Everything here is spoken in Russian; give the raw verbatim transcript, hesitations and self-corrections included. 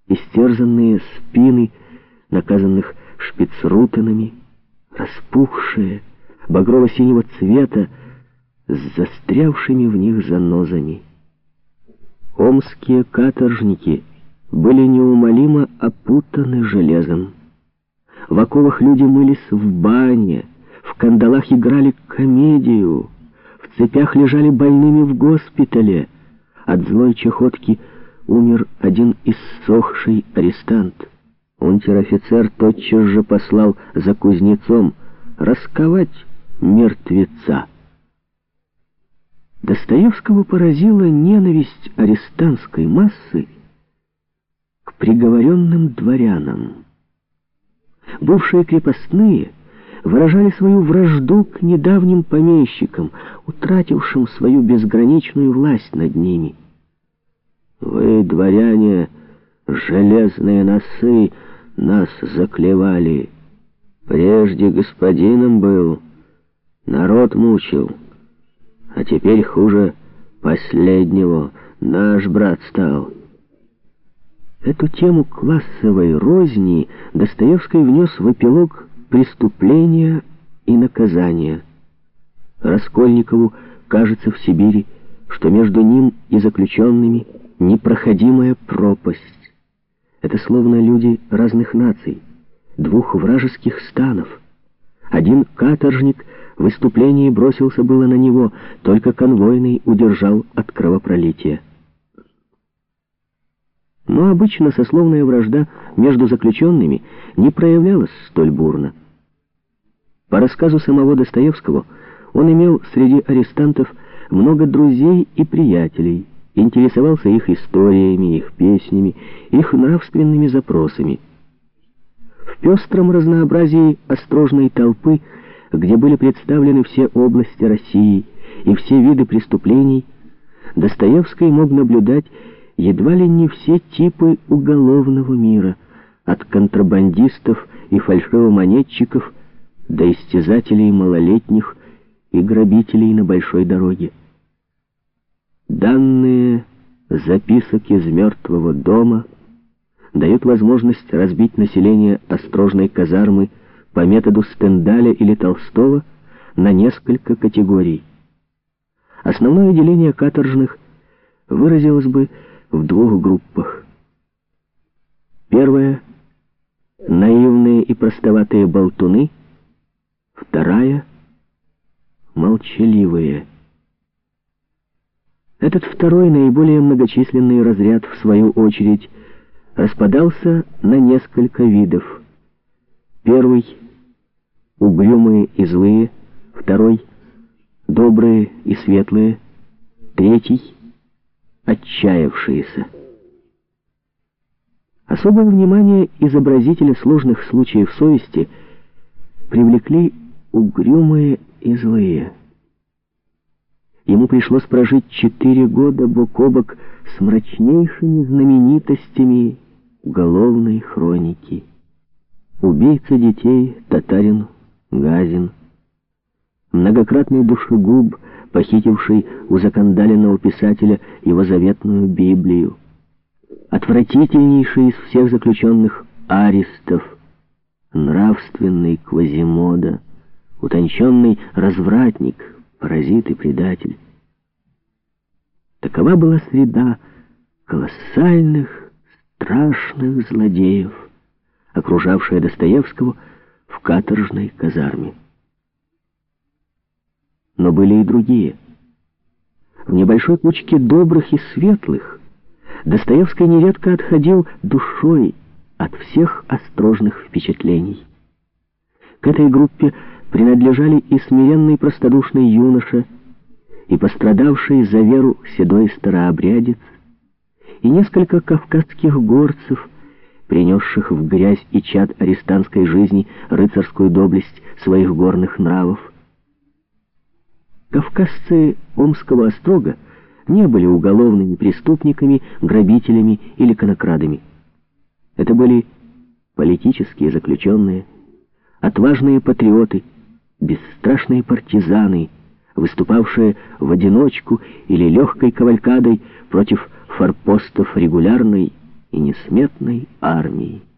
истерзанные спины наказанных шпицрутенами, распухшие, багрово-синего цвета, с застрявшими в них занозами. Омские каторжники были неумолимо опутаны железом. В оковах люди мылись в бане, в кандалах играли комедию, в цепях лежали больными в госпитале. От злой чахотки умер один иссохший арестант. Унтер-офицер тотчас же послал за кузнецом расковать мертвеца. Достоевского поразила ненависть арестантской массы к приговоренным дворянам. Бывшие крепостные выражали свою вражду к недавним помещикам, утратившим свою безграничную власть над ними. «Вы, дворяне, железные носы, нас заклевали. Прежде господином был, народ мучил, а теперь хуже последнего, наш брат стал». Эту тему классовой розни Достоевский внес в эпилог «Преступления и наказания». Раскольникову кажется в Сибири, что между ним и заключенными непроходимая пропасть. Это словно люди разных наций, двух вражеских станов. Один каторжник в выступлении бросился было на него, только конвойный удержал от кровопролития. Но обычно сословная вражда между заключенными не проявлялась столь бурно. По рассказу самого Достоевского, он имел среди арестантов много друзей и приятелей, интересовался их историями, их песнями, их нравственными запросами. В пестром разнообразии острожной толпы, где были представлены все области России и все виды преступлений, Достоевский мог наблюдать едва ли не все типы уголовного мира, от контрабандистов и фальшивомонетчиков до истязателей малолетних и грабителей на большой дороге. Данные записок из мертвого дома дают возможность разбить население острожной казармы по методу Стендаля или Толстого на несколько категорий. Основное деление каторжных выразилось бы в двух группах. Первая — наивные и простоватые болтуны. Вторая — молчаливые. Этот второй, наиболее многочисленный разряд, в свою очередь, распадался на несколько видов. Первый — угрюмые и злые. Второй — добрые и светлые. Третий — отчаявшиеся. Особое внимание изобразителя сложных случаев совести привлекли угрюмые и злые. Ему пришлось прожить четыре года бок о бок с мрачнейшими знаменитостями уголовной хроники. Убийца детей татарин Газин, многократный душегуб, похитивший у закандаленного писателя его заветную Библию, отвратительнейший из всех заключенных Аристов, нравственный Квазимода, утонченный развратник, паразит и предатель. Такова была среда колоссальных, страшных злодеев, окружавшая Достоевского в каторжной казарме. Но были и другие. В небольшой кучке добрых и светлых Достоевский нередко отходил душой от всех острожных впечатлений. К этой группе принадлежали и смиренный простодушный юноша, и пострадавший за веру седой старообрядец, и несколько кавказских горцев, принесших в грязь и чад арестантской жизни рыцарскую доблесть своих горных нравов. Кавказцы Омского острога не были уголовными преступниками, грабителями или конокрадами. Это были политические заключенные, отважные патриоты, бесстрашные партизаны, выступавшие в одиночку или легкой кавалькадой против форпостов регулярной и несметной армией.